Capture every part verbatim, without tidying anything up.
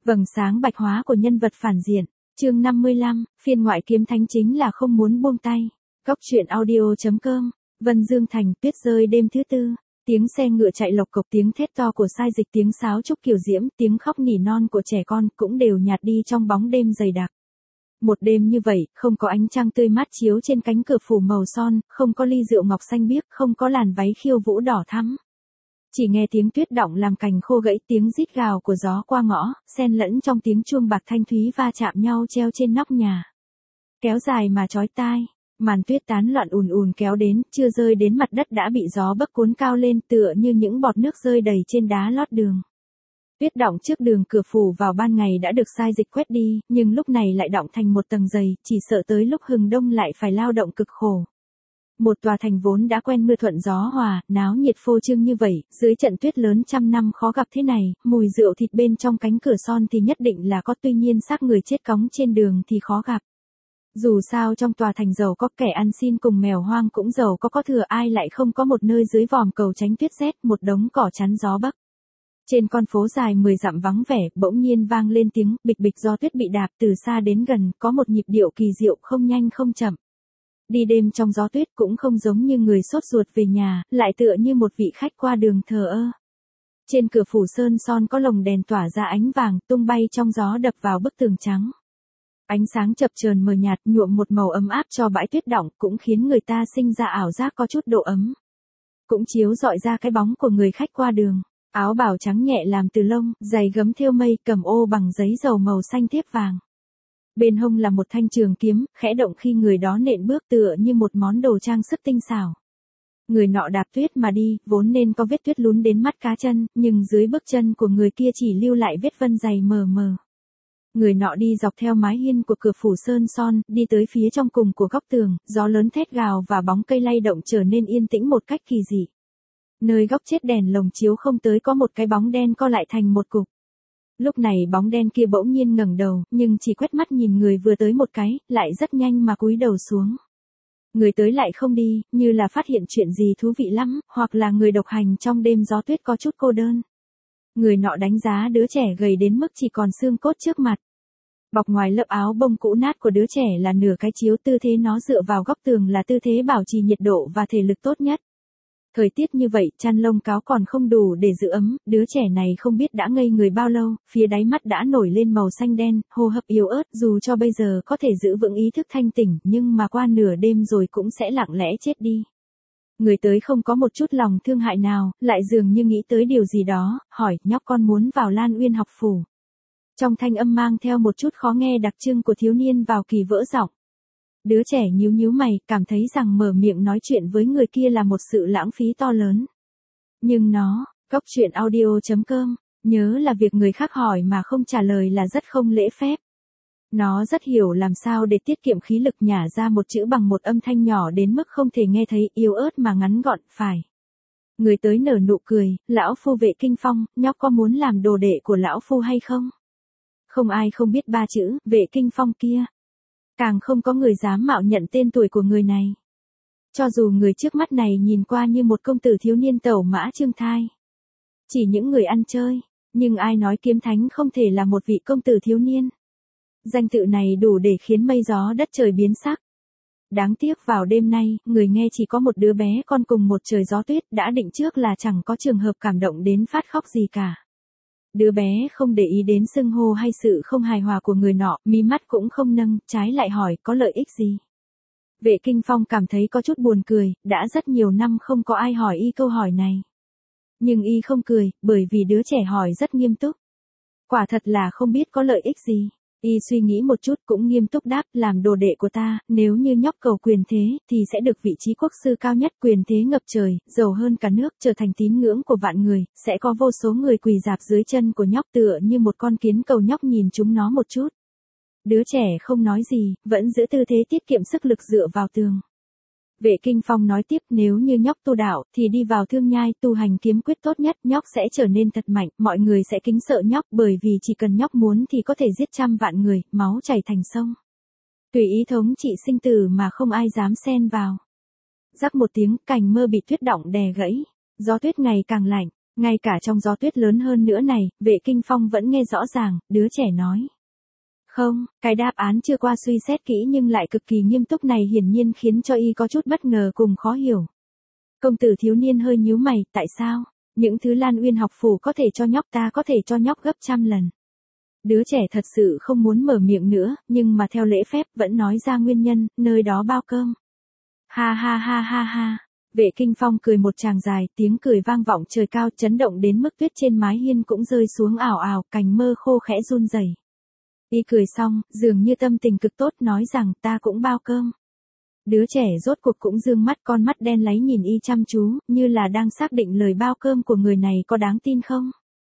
Vầng sáng bạch hóa của nhân vật phản diện. Chương năm mươi lăm, phiên ngoại kiếm thánh chính là không muốn buông tay. Góc truyện audio chấm com. Vân Dương Thành, tuyết rơi đêm thứ tư. Tiếng xe ngựa chạy lộc cộc, tiếng thét to của sai dịch, tiếng sáo trúc kiều diễm, tiếng khóc nỉ non của trẻ con cũng đều nhạt đi trong bóng đêm dày đặc. Một đêm như vậy, không có ánh trăng tươi mát chiếu trên cánh cửa phủ màu son, không có ly rượu ngọc xanh biếc, không có làn váy khiêu vũ đỏ thắm. Chỉ nghe tiếng tuyết động làm cành khô gãy, tiếng rít gào của gió qua ngõ, xen lẫn trong tiếng chuông bạc thanh thúy va chạm nhau treo trên nóc nhà. Kéo dài mà chói tai, màn tuyết tán loạn ùn ùn kéo đến, chưa rơi đến mặt đất đã bị gió bấc cuốn cao lên tựa như những bọt nước rơi đầy trên đá lót đường. Tuyết đọng trước đường cửa phủ vào ban ngày đã được sai dịch quét đi, nhưng lúc này lại đọng thành một tầng dày, chỉ sợ tới lúc hừng đông lại phải lao động cực khổ. Một tòa thành vốn đã quen mưa thuận gió hòa, náo nhiệt phô trương như vậy, dưới trận tuyết lớn trăm năm khó gặp thế này, mùi rượu thịt bên trong cánh cửa son thì nhất định là có, tuy nhiên xác người chết cóng trên đường thì khó gặp. Dù sao trong tòa thành giàu có, kẻ ăn xin cùng mèo hoang cũng giàu có có thừa, ai lại không có một nơi dưới vòm cầu tránh tuyết rét, một đống cỏ chắn gió bấc. Trên con phố dài mười dặm vắng vẻ, bỗng nhiên vang lên tiếng bịch bịch, gió tuyết bị đạp từ xa đến gần, có một nhịp điệu kỳ diệu, không nhanh không chậm. Đi đêm trong gió tuyết cũng không giống như người sốt ruột về nhà, lại tựa như một vị khách qua đường thờ ơ. Trên cửa phủ sơn son có lồng đèn tỏa ra ánh vàng, tung bay trong gió đập vào bức tường trắng. Ánh sáng chập chờn mờ nhạt nhuộm một màu ấm áp cho bãi tuyết đọng, cũng khiến người ta sinh ra ảo giác có chút độ ấm. Cũng chiếu rọi ra cái bóng của người khách qua đường. Áo bào trắng nhẹ làm từ lông, giày gấm thêu mây, cầm ô bằng giấy dầu màu xanh thiếp vàng. Bên hông là một thanh trường kiếm, khẽ động khi người đó nện bước tựa như một món đồ trang sức tinh xảo. Người nọ đạp tuyết mà đi, vốn nên có vết tuyết lún đến mắt cá chân, nhưng dưới bước chân của người kia chỉ lưu lại vết vân dày mờ mờ. Người nọ đi dọc theo mái hiên của cửa phủ sơn son, đi tới phía trong cùng của góc tường, gió lớn thét gào và bóng cây lay động trở nên yên tĩnh một cách kỳ dị. Nơi góc chết đèn lồng chiếu không tới có một cái bóng đen co lại thành một cục. Lúc này bóng đen kia bỗng nhiên ngẩng đầu, nhưng chỉ quét mắt nhìn người vừa tới một cái, lại rất nhanh mà cúi đầu xuống. Người tới lại không đi, như là phát hiện chuyện gì thú vị lắm, hoặc là người độc hành trong đêm gió tuyết có chút cô đơn. Người nọ đánh giá đứa trẻ gầy đến mức chỉ còn xương cốt trước mặt. Bọc ngoài lớp áo bông cũ nát của đứa trẻ là nửa cái chiếu, tư thế nó dựa vào góc tường là tư thế bảo trì nhiệt độ và thể lực tốt nhất. Thời tiết như vậy, chăn lông cáo còn không đủ để giữ ấm, đứa trẻ này không biết đã ngây người bao lâu, phía đáy mắt đã nổi lên màu xanh đen, hô hấp yếu ớt, dù cho bây giờ có thể giữ vững ý thức thanh tỉnh, nhưng mà qua nửa đêm rồi cũng sẽ lặng lẽ chết đi. Người tới không có một chút lòng thương hại nào, lại dường như nghĩ tới điều gì đó, hỏi, nhóc con muốn vào Lan Uyên học phủ. Trong thanh âm mang theo một chút khó nghe đặc trưng của thiếu niên vào kỳ vỡ giọng. Đứa trẻ nhíu nhíu mày, cảm thấy rằng mở miệng nói chuyện với người kia là một sự lãng phí to lớn. Nhưng nó, góc truyện audio chấm com, nhớ là việc người khác hỏi mà không trả lời là rất không lễ phép. Nó rất hiểu làm sao để tiết kiệm khí lực nhả ra một chữ bằng một âm thanh nhỏ đến mức không thể nghe thấy, yếu ớt mà ngắn gọn, phải. Người tới nở nụ cười, lão phu Vệ Kinh Phong, nhóc có muốn làm đồ đệ của lão phu hay không? Không ai không biết ba chữ, Vệ Kinh Phong kia. Càng không có người dám mạo nhận tên tuổi của người này. Cho dù người trước mắt này nhìn qua như một công tử thiếu niên tẩu mã trương thai. Chỉ những người ăn chơi, nhưng ai nói kiếm thánh không thể là một vị công tử thiếu niên. Danh tự này đủ để khiến mây gió đất trời biến sắc. Đáng tiếc vào đêm nay, người nghe chỉ có một đứa bé con cùng một trời gió tuyết, đã định trước là chẳng có trường hợp cảm động đến phát khóc gì cả. Đứa bé không để ý đến xưng hô hay sự không hài hòa của người nọ, mí mắt cũng không nâng, trái lại hỏi có lợi ích gì. Vệ Kinh Phong cảm thấy có chút buồn cười, đã rất nhiều năm không có ai hỏi y câu hỏi này. Nhưng y không cười, bởi vì đứa trẻ hỏi rất nghiêm túc. Quả thật là không biết có lợi ích gì. Y suy nghĩ một chút cũng nghiêm túc đáp, làm đồ đệ của ta, nếu như nhóc cầu quyền thế, thì sẽ được vị trí quốc sư cao nhất, quyền thế ngập trời, giàu hơn cả nước, trở thành tín ngưỡng của vạn người, sẽ có vô số người quỳ rạp dưới chân của nhóc tựa như một con kiến cầu, nhóc nhìn chúng nó một chút. Đứa trẻ không nói gì, vẫn giữ tư thế tiết kiệm sức lực dựa vào tường. Vệ Kinh Phong nói tiếp, nếu như nhóc tu đạo, thì đi vào Thương Nhai tu hành kiếm quyết tốt nhất, nhóc sẽ trở nên thật mạnh, mọi người sẽ kính sợ nhóc, bởi vì chỉ cần nhóc muốn thì có thể giết trăm vạn người, máu chảy thành sông. Tùy ý thống trị sinh tử mà không ai dám xen vào. Rắc một tiếng, cành mơ bị tuyết đọng đè gãy, gió tuyết ngày càng lạnh, Ngay cả trong gió tuyết lớn hơn nữa này, Vệ Kinh Phong vẫn nghe rõ ràng, đứa trẻ nói. Không, cái đáp án chưa qua suy xét kỹ nhưng lại cực kỳ nghiêm túc này hiển nhiên khiến cho y có chút bất ngờ cùng khó hiểu. Công tử thiếu niên hơi nhíu mày, tại sao? Những thứ Lan Uyên học phủ có thể cho nhóc ta có thể cho nhóc gấp trăm lần. Đứa trẻ thật sự không muốn mở miệng nữa, nhưng mà theo lễ phép vẫn nói ra nguyên nhân, nơi đó bao cơm. Ha ha ha ha ha. Vệ Kinh Phong cười một tràng dài, tiếng cười vang vọng trời cao chấn động đến mức tuyết trên mái hiên cũng rơi xuống ảo ảo, cành mơ khô khẽ run rẩy. Y cười xong, dường như tâm tình cực tốt nói rằng ta cũng bao cơm. Đứa trẻ rốt cuộc cũng dương mắt, con mắt đen láy nhìn y chăm chú, như là đang xác định lời bao cơm của người này có đáng tin không.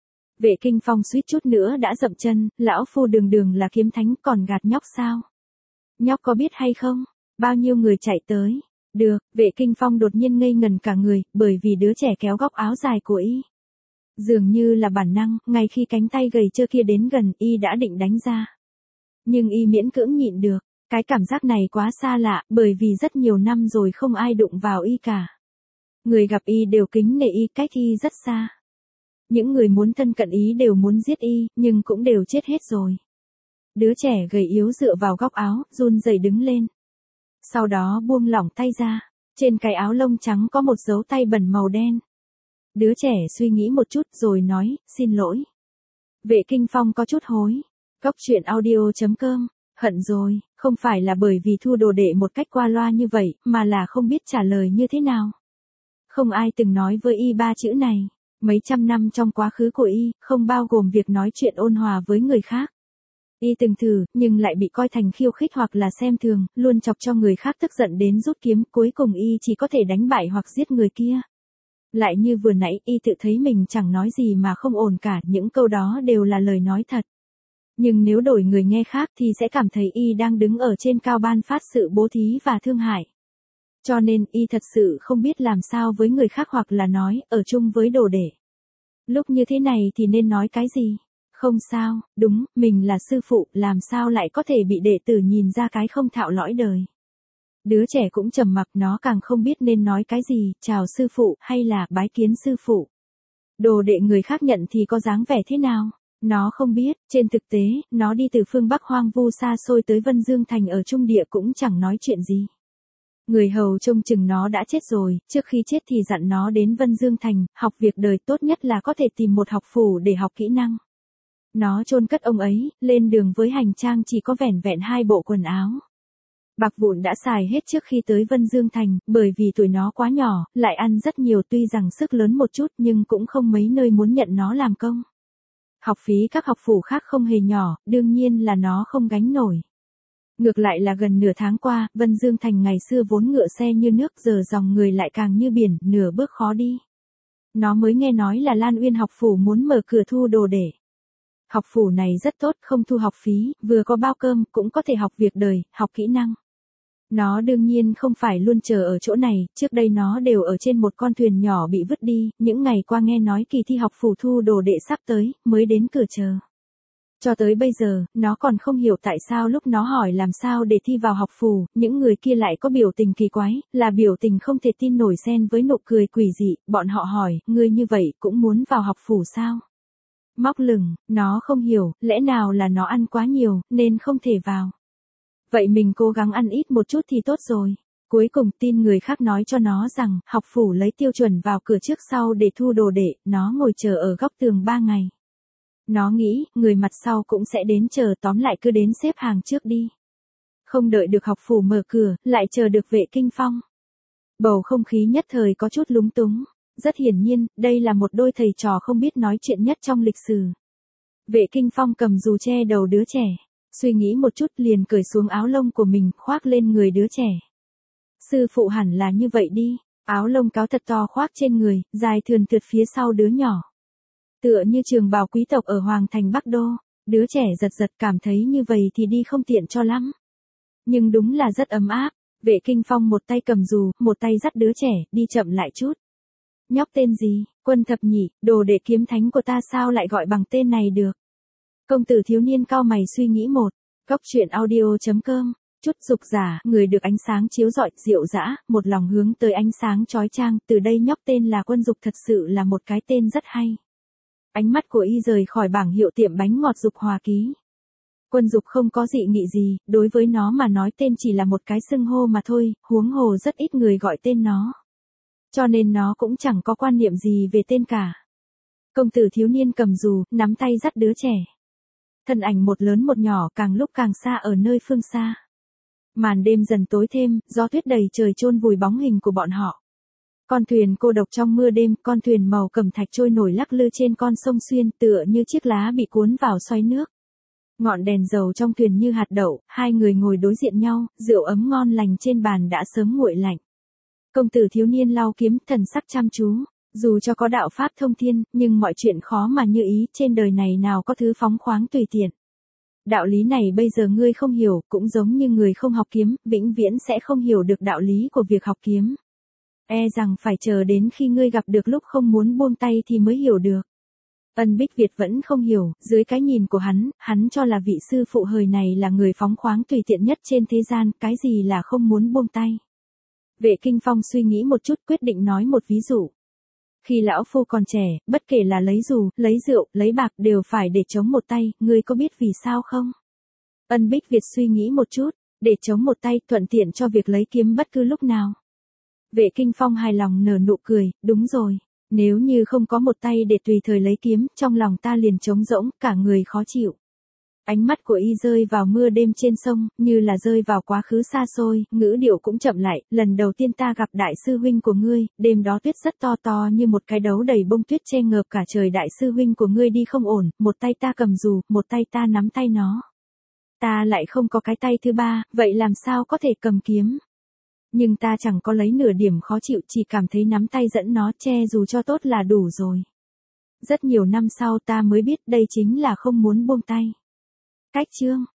Vệ Kinh Phong suýt chút nữa đã dậm chân, lão phu đường đường là kiếm thánh còn gạt nhóc sao? Nhóc có biết hay không? Bao nhiêu người chạy tới? Được, Vệ Kinh Phong đột nhiên ngây ngần cả người, bởi vì đứa trẻ kéo góc áo dài của y. Dường như là bản năng, ngay khi cánh tay gầy trơ kia đến gần, y đã định đánh ra. Nhưng y miễn cưỡng nhịn được, cái cảm giác này quá xa lạ, bởi vì rất nhiều năm rồi không ai đụng vào y cả. Người gặp y đều kính nể y, cách y rất xa. Những người muốn thân cận ý đều muốn giết y, nhưng cũng đều chết hết rồi. Đứa trẻ gầy yếu dựa vào góc áo, run rẩy đứng lên. Sau đó buông lỏng tay ra, trên cái áo lông trắng có một dấu tay bẩn màu đen. Đứa trẻ suy nghĩ một chút rồi nói, xin lỗi. Vệ Kinh Phong có chút hối. Cốc truyện audio chấm com, hận rồi, không phải là bởi vì thu đồ đệ một cách qua loa như vậy, mà là không biết trả lời như thế nào. Không ai từng nói với y ba chữ này. Mấy trăm năm trong quá khứ của y, không bao gồm việc nói chuyện ôn hòa với người khác. Y từng thử, nhưng lại bị coi thành khiêu khích hoặc là xem thường, luôn chọc cho người khác tức giận đến rút kiếm, cuối cùng y chỉ có thể đánh bại hoặc giết người kia. Lại như vừa nãy, y tự thấy mình chẳng nói gì mà không ổn cả, những câu đó đều là lời nói thật. Nhưng nếu đổi người nghe khác thì sẽ cảm thấy y đang đứng ở trên cao ban phát sự bố thí và thương hại. Cho nên y thật sự không biết làm sao với người khác hoặc là nói, ở chung với đồ đệ. Lúc như thế này thì nên nói cái gì? Không sao, đúng, mình là sư phụ, làm sao lại có thể bị đệ tử nhìn ra cái không thạo lõi đời. Đứa trẻ cũng trầm mặc, nó càng không biết nên nói cái gì, chào sư phụ, hay là bái kiến sư phụ. Đồ đệ người khác nhận thì có dáng vẻ thế nào? Nó không biết, trên thực tế, nó đi từ phương Bắc hoang vu xa xôi tới Vân Dương Thành ở Trung Địa cũng chẳng nói chuyện gì. Người hầu trông chừng nó đã chết rồi, trước khi chết thì dặn nó đến Vân Dương Thành, học việc đời tốt nhất là có thể tìm một học phủ để học kỹ năng. Nó chôn cất ông ấy, lên đường với hành trang chỉ có vẻn vẹn hai bộ quần áo. Bạc vụn đã xài hết trước khi tới Vân Dương Thành, bởi vì tuổi nó quá nhỏ, lại ăn rất nhiều tuy rằng sức lớn một chút nhưng cũng không mấy nơi muốn nhận nó làm công. Học phí các học phủ khác không hề nhỏ, đương nhiên là nó không gánh nổi. Ngược lại là gần nửa tháng qua, Vân Dương Thành ngày xưa vốn ngựa xe như nước giờ dòng người lại càng như biển, nửa bước khó đi. Nó mới nghe nói là Lan Uyên học phủ muốn mở cửa thu đồ để. Học phủ này rất tốt, không thu học phí, vừa có bao cơm, cũng có thể học việc đời, học kỹ năng. Nó đương nhiên không phải luôn chờ ở chỗ này, trước đây nó đều ở trên một con thuyền nhỏ bị vứt đi, những ngày qua nghe nói kỳ thi học phủ thu đồ đệ sắp tới, mới đến cửa chờ. Cho tới bây giờ, nó còn không hiểu tại sao lúc nó hỏi làm sao để thi vào học phủ, những người kia lại có biểu tình kỳ quái, là biểu tình không thể tin nổi xen với nụ cười quỷ dị, bọn họ hỏi, ngươi như vậy cũng muốn vào học phủ sao? Móc lửng, nó không hiểu, lẽ nào là nó ăn quá nhiều, nên không thể vào. Vậy mình cố gắng ăn ít một chút thì tốt rồi. Cuối cùng tin người khác nói cho nó rằng, học phủ lấy tiêu chuẩn vào cửa trước sau để thu đồ đệ, nó ngồi chờ ở góc tường ba ngày. Nó nghĩ, người mặt sau cũng sẽ đến chờ, tóm lại cứ đến xếp hàng trước đi. Không đợi được học phủ mở cửa, lại chờ được Vệ Kinh Phong. Bầu không khí nhất thời có chút lúng túng. Rất hiển nhiên, đây là một đôi thầy trò không biết nói chuyện nhất trong lịch sử. Vệ Kinh Phong cầm dù che đầu đứa trẻ. Suy nghĩ một chút liền cởi xuống áo lông của mình, khoác lên người đứa trẻ. Sư phụ hẳn là như vậy đi. Áo lông cáo thật to khoác trên người, dài thườn thượt phía sau đứa nhỏ. Tựa như trường bào quý tộc ở Hoàng Thành Bắc Đô, đứa trẻ giật giật cảm thấy như vậy thì đi không tiện cho lắm. Nhưng đúng là rất ấm áp, Vệ Kinh Phong một tay cầm dù, một tay dắt đứa trẻ, đi chậm lại chút. Nhóc tên gì, Quân Thập nhỉ, đồ đệ kiếm thánh của ta sao lại gọi bằng tên này được? Công tử thiếu niên cau mày suy nghĩ một, cốc truyện audio chấm com Chút dục giả, người được ánh sáng chiếu rọi, diệu dã, một lòng hướng tới ánh sáng chói chang, từ đây nhóc tên là Quân Dục thật sự là một cái tên rất hay. Ánh mắt của y rời khỏi bảng hiệu tiệm bánh ngọt Dục Hòa Ký. Quân Dục không có dị nghị gì, đối với nó mà nói tên chỉ là một cái xưng hô mà thôi, huống hồ rất ít người gọi tên nó. Cho nên nó cũng chẳng có quan niệm gì về tên cả. Công tử thiếu niên cầm dù, nắm tay dắt đứa trẻ. Thân ảnh một lớn một nhỏ càng lúc càng xa ở nơi phương xa. Màn đêm dần tối thêm, gió tuyết đầy trời chôn vùi bóng hình của bọn họ. Con thuyền cô độc trong mưa đêm, con thuyền màu cẩm thạch trôi nổi lắc lư trên con sông Xuyên, tựa như chiếc lá bị cuốn vào xoáy nước. Ngọn đèn dầu trong thuyền như hạt đậu, hai người ngồi đối diện nhau, rượu ấm ngon lành trên bàn đã sớm nguội lạnh. Công tử thiếu niên lau kiếm, thần sắc chăm chú. Dù cho có đạo pháp thông thiên, nhưng mọi chuyện khó mà như ý, trên đời này nào có thứ phóng khoáng tùy tiện. Đạo lý này bây giờ ngươi không hiểu, cũng giống như người không học kiếm, vĩnh viễn sẽ không hiểu được đạo lý của việc học kiếm. E rằng phải chờ đến khi ngươi gặp được lúc không muốn buông tay thì mới hiểu được. Ân Bích Việt vẫn không hiểu, dưới cái nhìn của hắn, hắn cho là vị sư phụ hời này là người phóng khoáng tùy tiện nhất trên thế gian, cái gì là không muốn buông tay. Vệ Kinh Phong suy nghĩ một chút quyết định nói một ví dụ. Khi lão phu còn trẻ, bất kể là lấy dù, lấy rượu, lấy bạc đều phải để chống một tay, ngươi có biết vì sao không? Ân Bích Việt suy nghĩ một chút, để chống một tay thuận tiện cho việc lấy kiếm bất cứ lúc nào. Vệ Kinh Phong hài lòng nở nụ cười, đúng rồi, nếu như không có một tay để tùy thời lấy kiếm, trong lòng ta liền trống rỗng, cả người khó chịu. Ánh mắt của y rơi vào mưa đêm trên sông, như là rơi vào quá khứ xa xôi, ngữ điệu cũng chậm lại, lần đầu tiên ta gặp đại sư huynh của ngươi, đêm đó tuyết rất to to như một cái đấu đầy bông tuyết che ngợp cả trời, đại sư huynh của ngươi đi không ổn, một tay ta cầm dù, một tay ta nắm tay nó. Ta lại không có cái tay thứ ba, vậy làm sao có thể cầm kiếm? Nhưng ta chẳng có lấy nửa điểm khó chịu, chỉ cảm thấy nắm tay dẫn nó che dù cho tốt là đủ rồi. Rất nhiều năm sau ta mới biết đây chính là không muốn buông tay. Cách chương